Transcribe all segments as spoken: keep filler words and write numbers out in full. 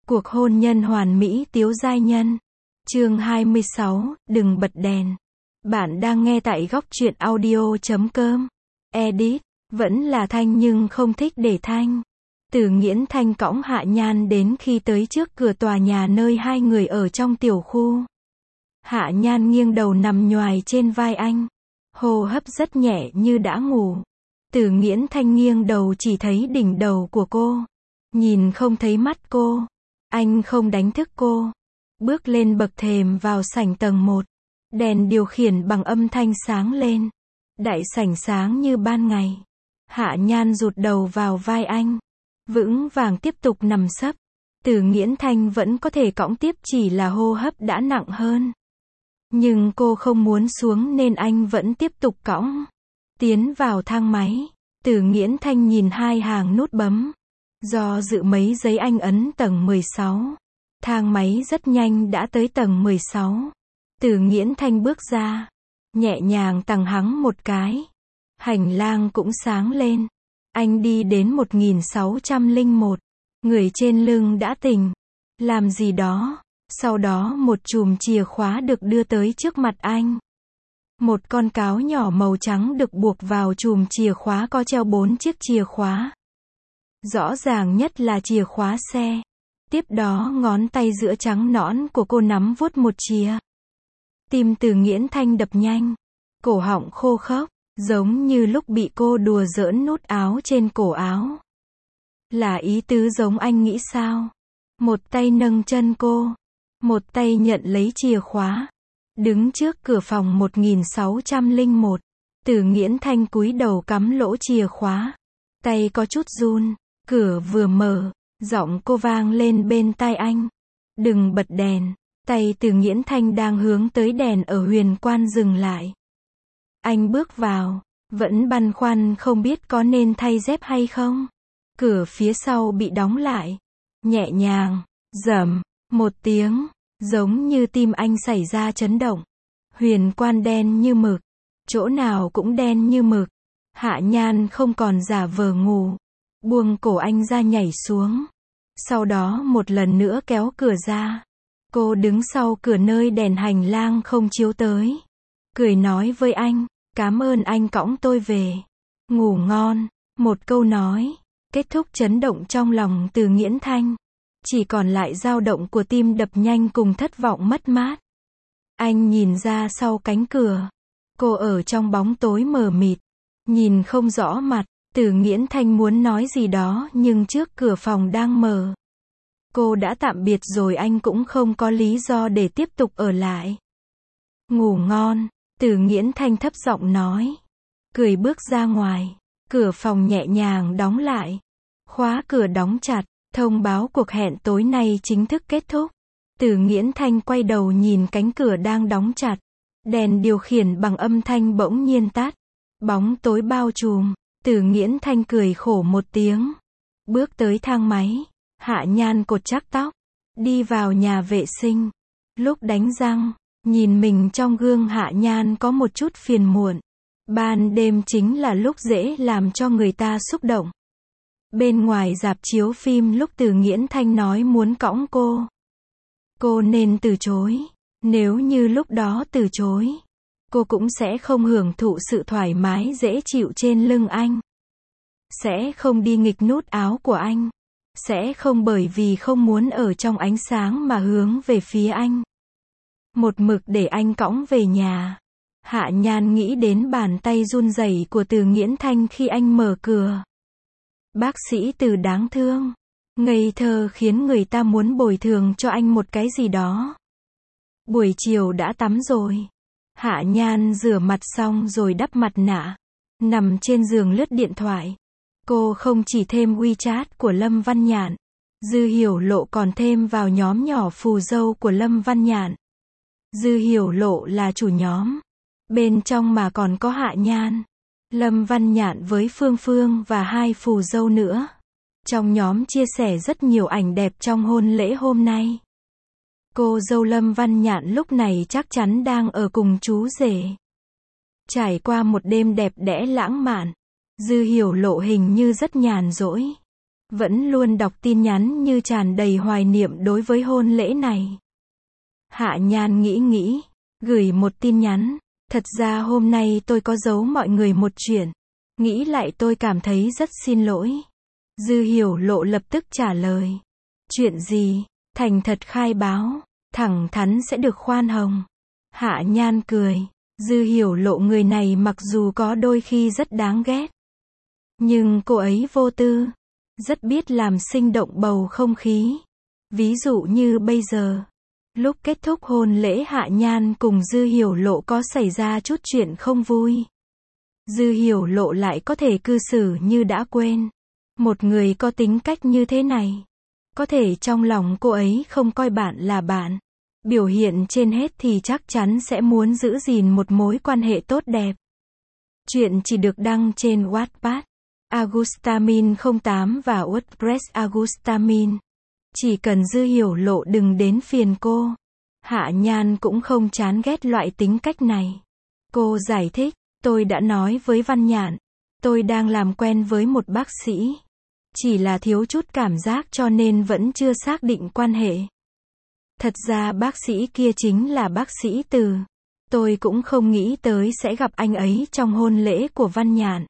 Cuộc hôn nhân hoàn mỹ Tiếu giai nhân. Chương hai mươi sáu, đừng bật đèn. Bạn đang nghe tại góc truyện audio chấm com. Edit, vẫn là Thanh nhưng không thích để Thanh. Từ Nghiễn Thanh cõng Hạ Nhan đến khi tới trước cửa tòa nhà nơi hai người ở trong tiểu khu. Hạ Nhan nghiêng đầu nằm nhoài trên vai anh. Hô hấp rất nhẹ như đã ngủ. Từ Nghiễn Thanh nghiêng đầu chỉ thấy đỉnh đầu của cô. Nhìn không thấy mắt cô. Anh không đánh thức cô. Bước lên bậc thềm vào sảnh tầng một. Đèn điều khiển bằng âm thanh sáng lên. Đại sảnh sáng như ban ngày. Hạ Nhan rụt đầu vào vai anh. Vững vàng tiếp tục nằm sấp. Từ Nghiễn Thanh vẫn có thể cõng tiếp, chỉ là hô hấp đã nặng hơn. Nhưng cô không muốn xuống nên anh vẫn tiếp tục cõng. Tiến vào thang máy. Từ Nghiễn Thanh nhìn hai hàng nút bấm. Do dự mấy giây anh ấn tầng mười sáu. Thang máy rất nhanh đã tới tầng mười sáu. Từ Nghiễn Thanh bước ra. Nhẹ nhàng tằng hắng một cái. Hành lang cũng sáng lên. Anh đi đến một nghìn sáu trăm lẻ một. Người trên lưng đã tỉnh. Làm gì đó. Sau đó một chùm chìa khóa được đưa tới trước mặt anh. Một con cáo nhỏ màu trắng được buộc vào chùm chìa khóa, có treo bốn chiếc chìa khóa. Rõ ràng nhất là chìa khóa xe. Tiếp đó ngón tay giữa trắng nõn của cô nắm vuốt một chìa. Tim Từ Nghiễn Thanh đập nhanh. Cổ họng khô khốc, giống như lúc bị cô đùa giỡn nút áo trên cổ áo. Là ý tứ giống anh nghĩ sao? Một tay nâng chân cô. Một tay nhận lấy chìa khóa. Đứng trước cửa phòng một nghìn sáu trăm lẻ một. Từ Nghiễn Thanh cúi đầu cắm lỗ chìa khóa. Tay có chút run. Cửa vừa mở. Giọng cô vang lên bên tai anh. Đừng bật đèn. Tay Từ Nghiễn Thanh đang hướng tới đèn ở Huyền Quan dừng lại. Anh bước vào. Vẫn băn khoăn không biết có nên thay dép hay không. Cửa phía sau bị đóng lại. Nhẹ nhàng. Rầm. Một tiếng. Giống như tim anh xảy ra chấn động. Huyền Quan đen như mực. Chỗ nào cũng đen như mực. Hạ Nhan không còn giả vờ ngủ. Buông cổ anh ra nhảy xuống. Sau đó một lần nữa kéo cửa ra. Cô đứng sau cửa nơi đèn hành lang không chiếu tới. Cười nói với anh, cảm ơn anh cõng tôi về. Ngủ ngon. Một câu nói. Kết thúc chấn động trong lòng Từ Nghiễn Thanh. Chỉ còn lại dao động của tim đập nhanh cùng thất vọng mất mát. Anh nhìn ra sau cánh cửa. Cô ở trong bóng tối mờ mịt. Nhìn không rõ mặt. Từ Nghiễn Thanh muốn nói gì đó nhưng trước cửa phòng đang mở. Cô đã tạm biệt rồi, anh cũng không có lý do để tiếp tục ở lại. Ngủ ngon. Từ Nghiễn Thanh thấp giọng nói. Cười bước ra ngoài. Cửa phòng nhẹ nhàng đóng lại. Khóa cửa đóng chặt. Thông báo cuộc hẹn tối nay chính thức kết thúc. Từ Nghiễn Thanh quay đầu nhìn cánh cửa đang đóng chặt. Đèn điều khiển bằng âm thanh bỗng nhiên tắt. Bóng tối bao trùm. Từ Nghiễn Thanh cười khổ một tiếng. Bước tới thang máy. Hạ Nhan cột chắc tóc. Đi vào nhà vệ sinh. Lúc đánh răng. Nhìn mình trong gương, Hạ Nhan có một chút phiền muộn. Ban đêm chính là lúc dễ làm cho người ta xúc động. Bên ngoài rạp chiếu phim, lúc Từ Nghiễn Thanh nói muốn cõng cô. Cô nên từ chối. Nếu như lúc đó từ chối, cô cũng sẽ không hưởng thụ sự thoải mái dễ chịu trên lưng anh. Sẽ không đi nghịch nút áo của anh. Sẽ không bởi vì không muốn ở trong ánh sáng mà hướng về phía anh. Một mực để anh cõng về nhà. Hạ Nhan nghĩ đến bàn tay run rẩy của Từ Nghiễn Thanh khi anh mở cửa. Bác sĩ Từ đáng thương. Ngây thơ khiến người ta muốn bồi thường cho anh một cái gì đó. Buổi chiều đã tắm rồi. Hạ Nhan rửa mặt xong rồi đắp mặt nạ. Nằm trên giường lướt điện thoại. Cô không chỉ thêm WeChat của Lâm Văn Nhạn. Dư Hiểu Lộ còn thêm vào nhóm nhỏ phù dâu của Lâm Văn Nhạn. Dư Hiểu Lộ là chủ nhóm. Bên trong mà còn có Hạ Nhan, Lâm Văn Nhạn với Phương Phương và hai phù dâu nữa. Trong nhóm chia sẻ rất nhiều ảnh đẹp trong hôn lễ hôm nay. Cô dâu Lâm Văn Nhạn lúc này chắc chắn đang ở cùng chú rể. Trải qua một đêm đẹp đẽ lãng mạn. Dư Hiểu Lộ hình như rất nhàn rỗi. Vẫn luôn đọc tin nhắn như tràn đầy hoài niệm đối với hôn lễ này. Hạ Nhan nghĩ nghĩ, gửi một tin nhắn. Thật ra hôm nay tôi có giấu mọi người một chuyện. Nghĩ lại tôi cảm thấy rất xin lỗi. Dư Hiểu Lộ lập tức trả lời. Chuyện gì? Thành thật khai báo. Thẳng thắn sẽ được khoan hồng. Hạ Nhan cười. Dư Hiểu Lộ người này mặc dù có đôi khi rất đáng ghét. Nhưng cô ấy vô tư. Rất biết làm sinh động bầu không khí. Ví dụ như bây giờ. Lúc kết thúc hôn lễ Hạ Nhan cùng Dư Hiểu Lộ có xảy ra chút chuyện không vui. Dư Hiểu Lộ lại có thể cư xử như đã quên. Một người có tính cách như thế này. Có thể trong lòng cô ấy không coi bạn là bạn. Biểu hiện trên hết thì chắc chắn sẽ muốn giữ gìn một mối quan hệ tốt đẹp. Chuyện chỉ được đăng trên Wattpad, Agustamin không tám và WordPress Agustamin. Chỉ cần Dư Hiểu Lộ đừng đến phiền cô. Hạ Nhan cũng không chán ghét loại tính cách này. Cô giải thích, tôi đã nói với Văn Nhạn. Tôi đang làm quen với một bác sĩ. Chỉ là thiếu chút cảm giác cho nên vẫn chưa xác định quan hệ. Thật ra bác sĩ kia chính là bác sĩ Từ. Tôi cũng không nghĩ tới sẽ gặp anh ấy trong hôn lễ của Văn Nhạn.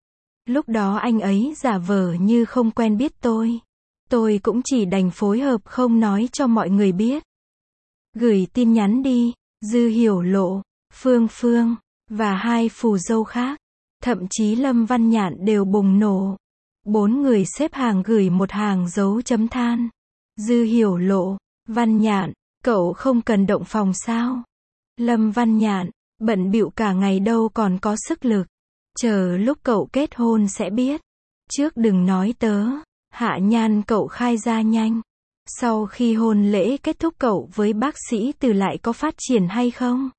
Lúc đó anh ấy giả vờ như không quen biết tôi. Tôi cũng chỉ đành phối hợp không nói cho mọi người biết. Gửi tin nhắn đi, Dư Hiểu Lộ, Phương Phương, và hai phù dâu khác. Thậm chí Lâm Văn Nhạn đều bùng nổ. Bốn người xếp hàng gửi một hàng dấu chấm than. Dư Hiểu Lộ, Văn Nhạn, cậu không cần động phòng sao? Lâm Văn Nhạn, bận bịu cả ngày đâu còn có sức lực. Chờ lúc cậu kết hôn sẽ biết. Trước đừng nói tớ. Hạ Nhan cậu khai ra nhanh. Sau khi hôn lễ kết thúc cậu với bác sĩ Từ lại có phát triển hay không?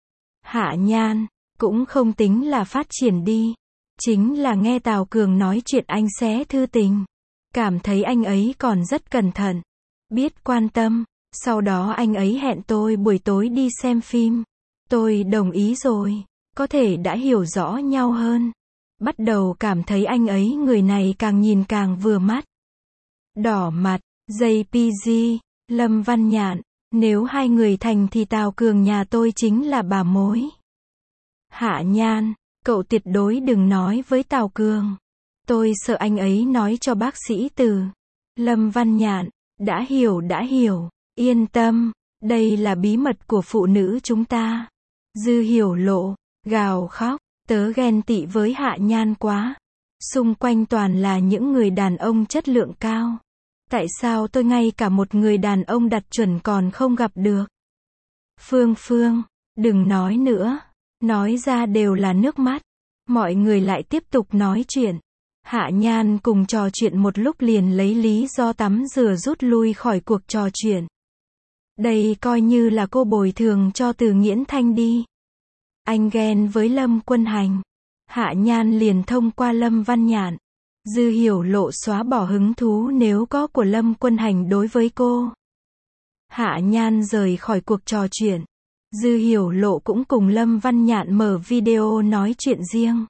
Hạ Nhan, cũng không tính là phát triển đi. Chính là nghe Tào Cường nói chuyện anh xé thư tình. Cảm thấy anh ấy còn rất cẩn thận. Biết quan tâm. Sau đó anh ấy hẹn tôi buổi tối đi xem phim. Tôi đồng ý rồi. Có thể đã hiểu rõ nhau hơn. Bắt đầu cảm thấy anh ấy người này càng nhìn càng vừa mắt. Đỏ mặt, jay pê giê, Lâm Văn Nhạn. Nếu hai người thành thì Tào Cường nhà tôi chính là bà mối. Hạ Nhan, cậu tuyệt đối đừng nói với Tào Cường. Tôi sợ anh ấy nói cho bác sĩ Từ. Lâm Văn Nhạn, đã hiểu đã hiểu, yên tâm, đây là bí mật của phụ nữ chúng ta. Dư Hiểu Lộ, gào khóc, tớ ghen tị với Hạ Nhan quá. Xung quanh toàn là những người đàn ông chất lượng cao. Tại sao tôi ngay cả một người đàn ông đạt chuẩn còn không gặp được? Phương Phương, đừng nói nữa. Nói ra đều là nước mắt. Mọi người lại tiếp tục nói chuyện. Hạ Nhan cùng trò chuyện một lúc liền lấy lý do tắm rửa rút lui khỏi cuộc trò chuyện. Đây coi như là cô bồi thường cho Từ Nghiễn Thanh đi. Anh ghen với Lâm Quân Hành. Hạ Nhan liền thông qua Lâm Văn Nhạn. Dư Hiểu Lộ xóa bỏ hứng thú nếu có của Lâm Quân Hành đối với cô. Hạ Nhan rời khỏi cuộc trò chuyện. Dư Hiểu Lộ cũng cùng Lâm Văn Nhạn mở video nói chuyện riêng.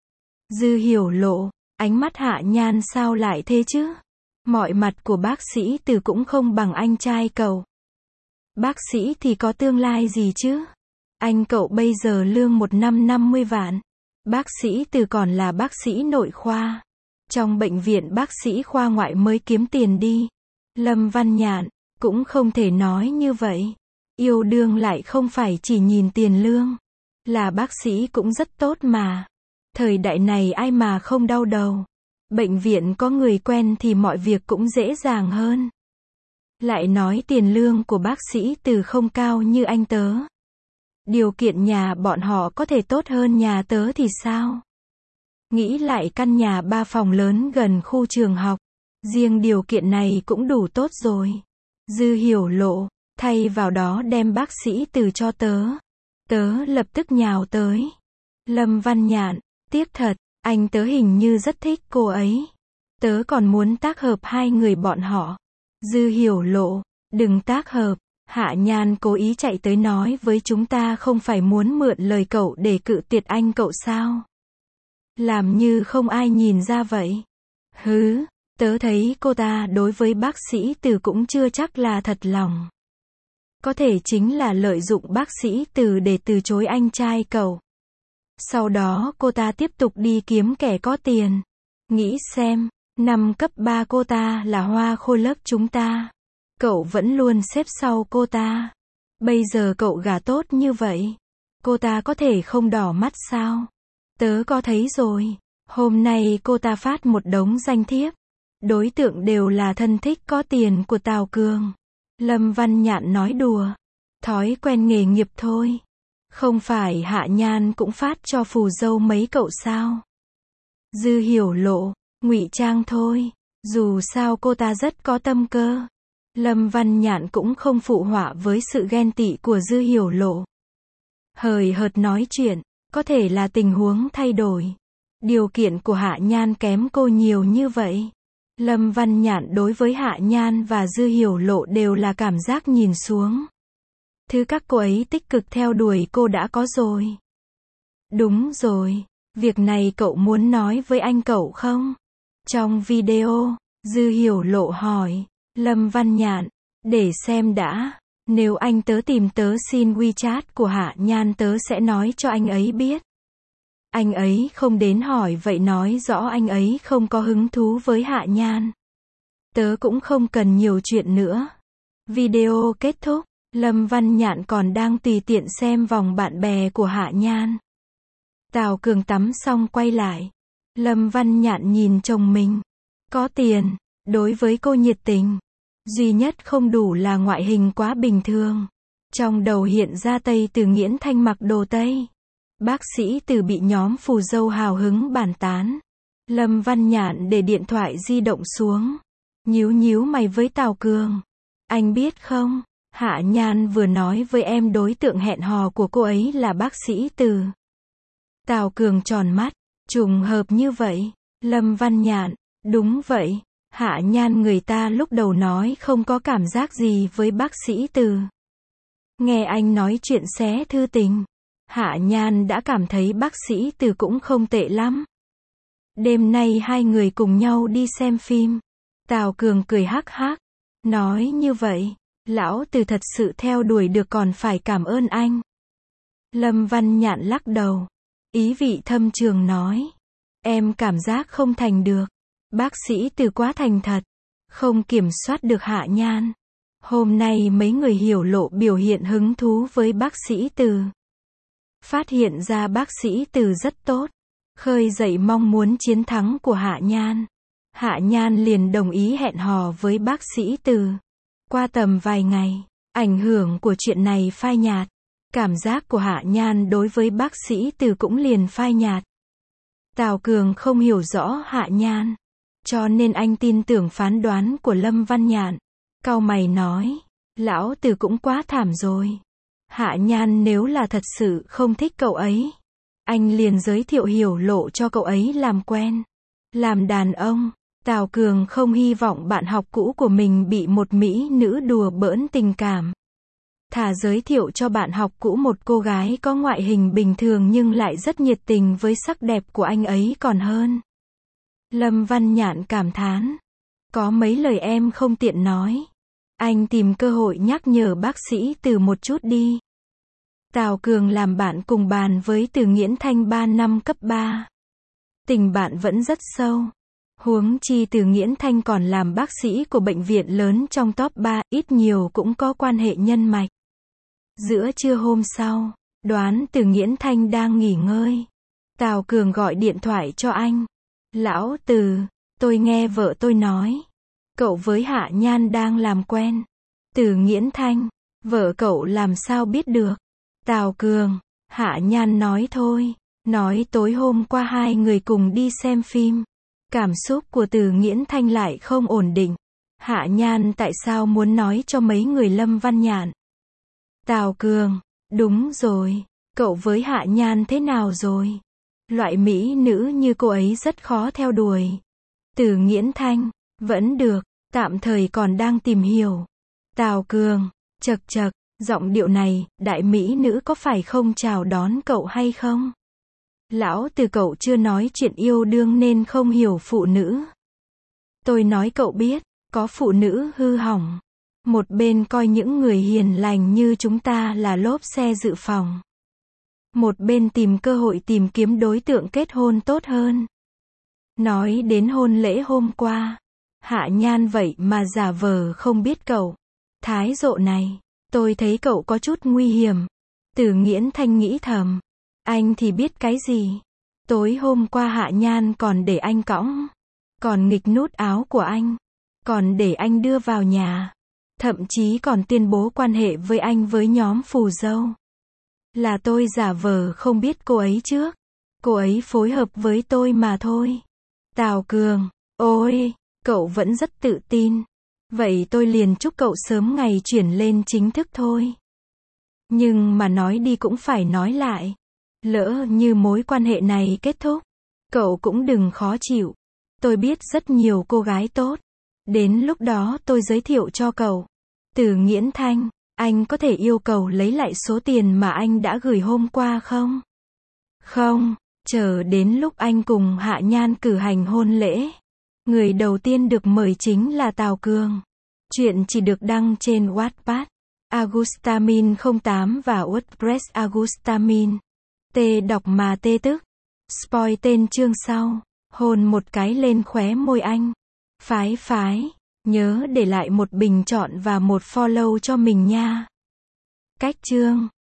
Dư Hiểu Lộ, ánh mắt Hạ Nhan sao lại thế chứ? Mọi mặt của bác sĩ Từ cũng không bằng anh trai cậu. Bác sĩ thì có tương lai gì chứ? Anh cậu bây giờ lương một năm năm mươi vạn. Bác sĩ Từ còn là bác sĩ nội khoa. Trong bệnh viện bác sĩ khoa ngoại mới kiếm tiền đi. Lâm Văn Nhạn, cũng không thể nói như vậy. Yêu đương lại không phải chỉ nhìn tiền lương. Là bác sĩ cũng rất tốt mà. Thời đại này ai mà không đau đầu. Bệnh viện có người quen thì mọi việc cũng dễ dàng hơn. Lại nói tiền lương của bác sĩ Từ không cao như anh tớ. Điều kiện nhà bọn họ có thể tốt hơn nhà tớ thì sao? Nghĩ lại căn nhà ba phòng lớn gần khu trường học. Riêng điều kiện này cũng đủ tốt rồi. Dư Hiểu Lộ, thay vào đó đem bác sĩ Từ cho tớ. Tớ lập tức nhào tới. Lâm Văn Nhạn, tiếc thật, anh tớ hình như rất thích cô ấy. Tớ còn muốn tác hợp hai người bọn họ. Dư Hiểu Lộ, đừng tác hợp. Hạ Nhan cố ý chạy tới nói với chúng ta không phải muốn mượn lời cậu để cự tuyệt anh cậu sao? Làm như không ai nhìn ra vậy. Hứ, Tớ thấy cô ta đối với bác sĩ Từ cũng chưa chắc là thật lòng. Có thể chính là lợi dụng bác sĩ Từ để từ chối anh trai cậu. Sau đó cô ta tiếp tục đi kiếm kẻ có tiền. Nghĩ xem, năm cấp ba cô ta là hoa khôi lớp chúng ta. Cậu vẫn luôn xếp sau cô ta. Bây giờ cậu gả tốt như vậy. Cô ta có thể không đỏ mắt sao? Tớ có thấy rồi. Hôm nay cô ta phát một đống danh thiếp. Đối tượng đều là thân thích có tiền của Tào Cường. Lâm Văn Nhạn nói đùa. Thói quen nghề nghiệp thôi. Không phải Hạ Nhan cũng phát cho phù dâu mấy cậu sao? Dư Hiểu Lộ, ngụy trang thôi. Dù sao cô ta rất có tâm cơ. Lâm Văn Nhạn cũng không phụ họa với sự ghen tị của Dư Hiểu Lộ. Hời hợt nói chuyện, có thể là tình huống thay đổi. Điều kiện của Hạ Nhan kém cô nhiều như vậy. Lâm Văn Nhạn đối với Hạ Nhan và Dư Hiểu Lộ đều là cảm giác nhìn xuống. Thứ các cô ấy tích cực theo đuổi cô đã có rồi. Đúng rồi, việc này cậu muốn nói với anh cậu không? Trong video, Dư Hiểu Lộ hỏi, Lâm Văn Nhạn, để xem đã, nếu anh tớ tìm tớ xin WeChat của Hạ Nhan tớ sẽ nói cho anh ấy biết. Anh ấy không đến hỏi vậy nói rõ anh ấy không có hứng thú với Hạ Nhan. Tớ cũng không cần nhiều chuyện nữa. Video kết thúc, Lâm Văn Nhạn còn đang tùy tiện xem vòng bạn bè của Hạ Nhan. Tào Cường tắm xong quay lại. Lâm Văn Nhạn nhìn chồng mình. Có tiền, đối với cô nhiệt tình. Duy nhất không đủ là ngoại hình quá bình thường. Trong đầu hiện ra Tây Từ Nghiễn Thanh mặc đồ Tây. Bác sĩ Từ bị nhóm phù dâu hào hứng bàn tán. Lâm Văn Nhạn để điện thoại di động xuống. Nhíu nhíu mày với Tào Cường. Anh biết không, Hạ Nhan vừa nói với em đối tượng hẹn hò của cô ấy là bác sĩ Từ. Tào Cường tròn mắt. Trùng hợp như vậy. Lâm Văn Nhạn, đúng vậy. Hạ Nhan người ta lúc đầu nói không có cảm giác gì với bác sĩ Từ. Nghe anh nói chuyện xé thư tình. Hạ Nhan đã cảm thấy bác sĩ Từ cũng không tệ lắm. Đêm nay hai người cùng nhau đi xem phim. Tào Cường cười hắc hắc. Nói như vậy, lão Từ thật sự theo đuổi được còn phải cảm ơn anh. Lâm Văn Nhạn lắc đầu. Ý vị thâm trường nói. Em cảm giác không thành được. Bác sĩ Từ quá thành thật. Không kiểm soát được Hạ Nhan. Hôm nay mấy người Hiểu Lộ biểu hiện hứng thú với bác sĩ Từ. Phát hiện ra bác sĩ Từ rất tốt. Khơi dậy mong muốn chiến thắng của Hạ Nhan. Hạ Nhan liền đồng ý hẹn hò với bác sĩ Từ. Qua tầm vài ngày, ảnh hưởng của chuyện này phai nhạt. Cảm giác của Hạ Nhan đối với bác sĩ Từ cũng liền phai nhạt. Tào Cường không hiểu rõ Hạ Nhan. Cho nên anh tin tưởng phán đoán của Lâm Văn Nhạn. Cau mày nói, lão Từ cũng quá thảm rồi. Hạ Nhan nếu là thật sự không thích cậu ấy, anh liền giới thiệu Hiểu Lộ cho cậu ấy làm quen. Làm đàn ông, Tào Cường không hy vọng bạn học cũ của mình bị một mỹ nữ đùa bỡn tình cảm. Thà giới thiệu cho bạn học cũ một cô gái có ngoại hình bình thường nhưng lại rất nhiệt tình với sắc đẹp của anh ấy còn hơn. Lâm Văn Nhạn cảm thán. Có mấy lời em không tiện nói. Anh tìm cơ hội nhắc nhở bác sĩ Từ một chút đi. Tào Cường làm bạn cùng bàn với Từ Nghiễn Thanh ba năm cấp ba. Tình bạn vẫn rất sâu. Huống chi Từ Nghiễn Thanh còn làm bác sĩ của bệnh viện lớn trong top ba, ít nhiều cũng có quan hệ nhân mạch. Giữa trưa hôm sau, đoán Từ Nghiễn Thanh đang nghỉ ngơi. Tào Cường gọi điện thoại cho anh. Lão Từ, tôi nghe vợ tôi nói. Cậu với Hạ Nhan đang làm quen. Từ Nghiễn Thanh, vợ cậu làm sao biết được? Tào Cường, Hạ Nhan nói thôi. Nói tối hôm qua hai người cùng đi xem phim. Cảm xúc của Từ Nghiễn Thanh lại không ổn định. Hạ Nhan tại sao muốn nói cho mấy người Lâm Văn Nhạn? Tào Cường, đúng rồi. Cậu với Hạ Nhan thế nào rồi? Loại mỹ nữ như cô ấy rất khó theo đuổi. Từ Nghiễn Thanh, vẫn được, tạm thời còn đang tìm hiểu. Tào Cường, chật chật, giọng điệu này, đại mỹ nữ có phải không chào đón cậu hay không? Lão Từ cậu chưa nói chuyện yêu đương nên không hiểu phụ nữ. Tôi nói cậu biết, có phụ nữ hư hỏng. Một bên coi những người hiền lành như chúng ta là lốp xe dự phòng. Một bên tìm cơ hội tìm kiếm đối tượng kết hôn tốt hơn. Nói đến hôn lễ hôm qua, Hạ Nhan vậy mà giả vờ không biết cậu. Thái độ này, tôi thấy cậu có chút nguy hiểm. Từ Nghiễn Thanh nghĩ thầm, anh thì biết cái gì. Tối hôm qua Hạ Nhan còn để anh cõng, còn nghịch nút áo của anh, còn để anh đưa vào nhà, thậm chí còn tuyên bố quan hệ với anh với nhóm phù dâu. Là tôi giả vờ không biết cô ấy trước. Cô ấy phối hợp với tôi mà thôi. Tào Cường, ôi, cậu vẫn rất tự tin. Vậy tôi liền chúc cậu sớm ngày chuyển lên chính thức thôi. Nhưng mà nói đi cũng phải nói lại. Lỡ như mối quan hệ này kết thúc, cậu cũng đừng khó chịu. Tôi biết rất nhiều cô gái tốt. Đến lúc đó tôi giới thiệu cho cậu. Từ Nghiễn Thanh, anh có thể yêu cầu lấy lại số tiền mà anh đã gửi hôm qua không? Không, chờ đến lúc anh cùng Hạ Nhan cử hành hôn lễ. Người đầu tiên được mời chính là Tào Cường. Chuyện chỉ được đăng trên Wattpad, Agustamin không tám và WordPress Agustamin. T đọc mà tê tức. Spoil tên chương sau. Hôn một cái lên khóe môi anh. Phái phái. Nhớ để lại một bình chọn và một follow cho mình nha. Cách chương